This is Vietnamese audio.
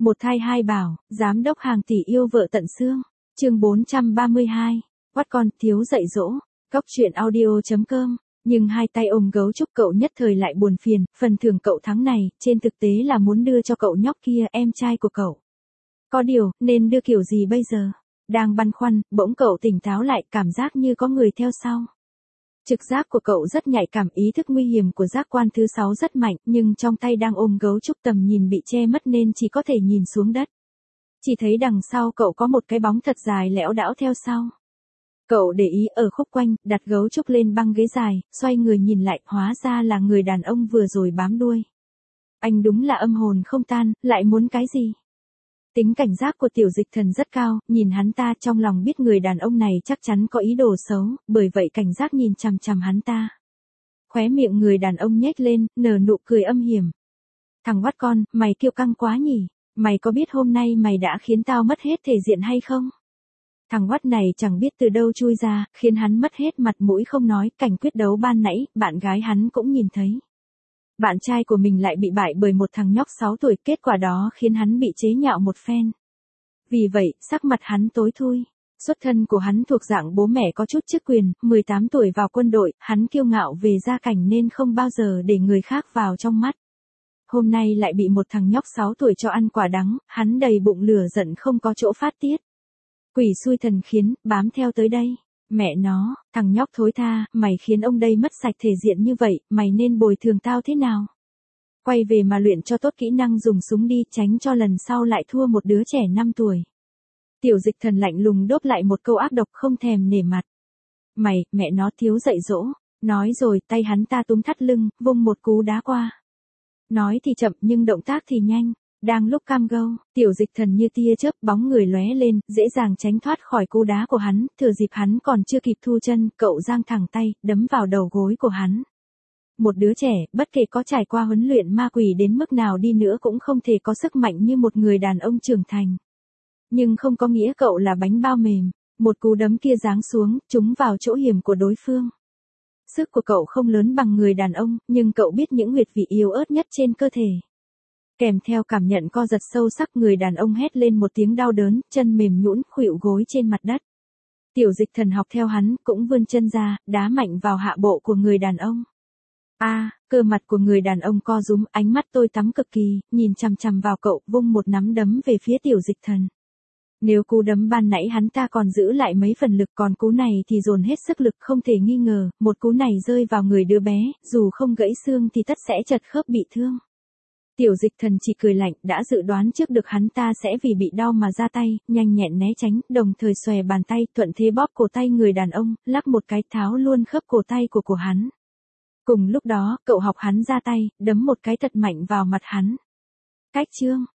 Một thai hai bảo, giám đốc hàng tỷ yêu vợ tận xương. Chương 432. Quát con thiếu dạy dỗ. Góc truyện audio.com. Nhưng hai tay ôm gấu trúc cậu nhất thời lại buồn phiền, phần thưởng cậu tháng này, trên thực tế là muốn đưa cho cậu nhóc kia, em trai của cậu. Có điều, nên đưa kiểu gì bây giờ? Đang băn khoăn, bỗng cậu tỉnh táo lại, cảm giác như có người theo sau. Trực giác của cậu rất nhạy cảm, ý thức nguy hiểm của giác quan thứ 6 rất mạnh, nhưng trong tay đang ôm gấu trúc tầm nhìn bị che mất nên chỉ có thể nhìn xuống đất. Chỉ thấy đằng sau cậu có một cái bóng thật dài lẽo đãng theo sau. Cậu để ý ở khúc quanh, đặt gấu trúc lên băng ghế dài, xoay người nhìn lại, hóa ra là người đàn ông vừa rồi bám đuôi. Anh đúng là âm hồn không tan, lại muốn cái gì? Tính cảnh giác của Tiểu Dịch Thần rất cao, nhìn hắn ta trong lòng biết người đàn ông này chắc chắn có ý đồ xấu, bởi vậy cảnh giác nhìn chằm chằm hắn ta. Khóe miệng người đàn ông nhếch lên, nở nụ cười âm hiểm. Thằng oát con, mày kiêu căng quá nhỉ? Mày có biết hôm nay mày đã khiến tao mất hết thể diện hay không? Thằng oát này chẳng biết từ đâu chui ra, khiến hắn mất hết mặt mũi không nói, cảnh quyết đấu ban nãy, bạn gái hắn cũng nhìn thấy. Bạn trai của mình lại bị bại bởi một thằng nhóc 6 tuổi, kết quả đó khiến hắn bị chế nhạo một phen. Vì vậy, sắc mặt hắn tối thui. Xuất thân của hắn thuộc dạng bố mẹ có chút chức quyền, 18 tuổi vào quân đội, hắn kiêu ngạo về gia cảnh nên không bao giờ để người khác vào trong mắt. Hôm nay lại bị một thằng nhóc 6 tuổi cho ăn quả đắng, hắn đầy bụng lửa giận không có chỗ phát tiết. Quỷ xui thần khiến, bám theo tới đây. Mẹ nó, thằng nhóc thối tha, mày khiến ông đây mất sạch thể diện như vậy, mày nên bồi thường tao thế nào? Quay về mà luyện cho tốt kỹ năng dùng súng đi, tránh cho lần sau lại thua một đứa trẻ 5 tuổi. Tiểu Dịch Thần lạnh lùng đốt lại một câu ác độc không thèm nể mặt. Mày, mẹ nó thiếu dạy dỗ. Nói rồi, tay hắn ta túm thắt lưng, vung một cú đá qua. Nói thì chậm nhưng động tác thì nhanh. Đang lúc cam go, Tiểu Dịch Thần như tia chớp, bóng người lóe lên, dễ dàng tránh thoát khỏi cú đá của hắn, thừa dịp hắn còn chưa kịp thu chân, cậu giang thẳng tay, đấm vào đầu gối của hắn. Một đứa trẻ, bất kể có trải qua huấn luyện ma quỷ đến mức nào đi nữa cũng không thể có sức mạnh như một người đàn ông trưởng thành. Nhưng không có nghĩa cậu là bánh bao mềm, một cú đấm kia giáng xuống, trúng vào chỗ hiểm của đối phương. Sức của cậu không lớn bằng người đàn ông, nhưng cậu biết những huyệt vị yếu ớt nhất trên cơ thể. Kèm theo cảm nhận co giật sâu sắc, người đàn ông hét lên một tiếng đau đớn, chân mềm nhũn khuỵu gối trên mặt đất. Tiểu Dịch Thần học theo hắn, cũng vươn chân ra, đá mạnh vào hạ bộ của người đàn ông. Cơ mặt của người đàn ông co rúm, ánh mắt tối tăm cực kỳ, nhìn chằm chằm vào cậu, vung một nắm đấm về phía Tiểu Dịch Thần. Nếu cú đấm ban nãy hắn ta còn giữ lại mấy phần lực, còn cú này thì dồn hết sức lực, không thể nghi ngờ, một cú này rơi vào người đứa bé, dù không gãy xương thì tất sẽ chật khớp bị thương. Tiểu Dịch Thần chỉ cười lạnh, đã dự đoán trước được hắn ta sẽ vì bị đau mà ra tay, nhanh nhẹn né tránh, đồng thời xòe bàn tay, thuận thế bóp cổ tay người đàn ông, lắc một cái tháo luôn khớp cổ tay của hắn. Cùng lúc đó, cậu học hắn ra tay, đấm một cái thật mạnh vào mặt hắn. Cách chương,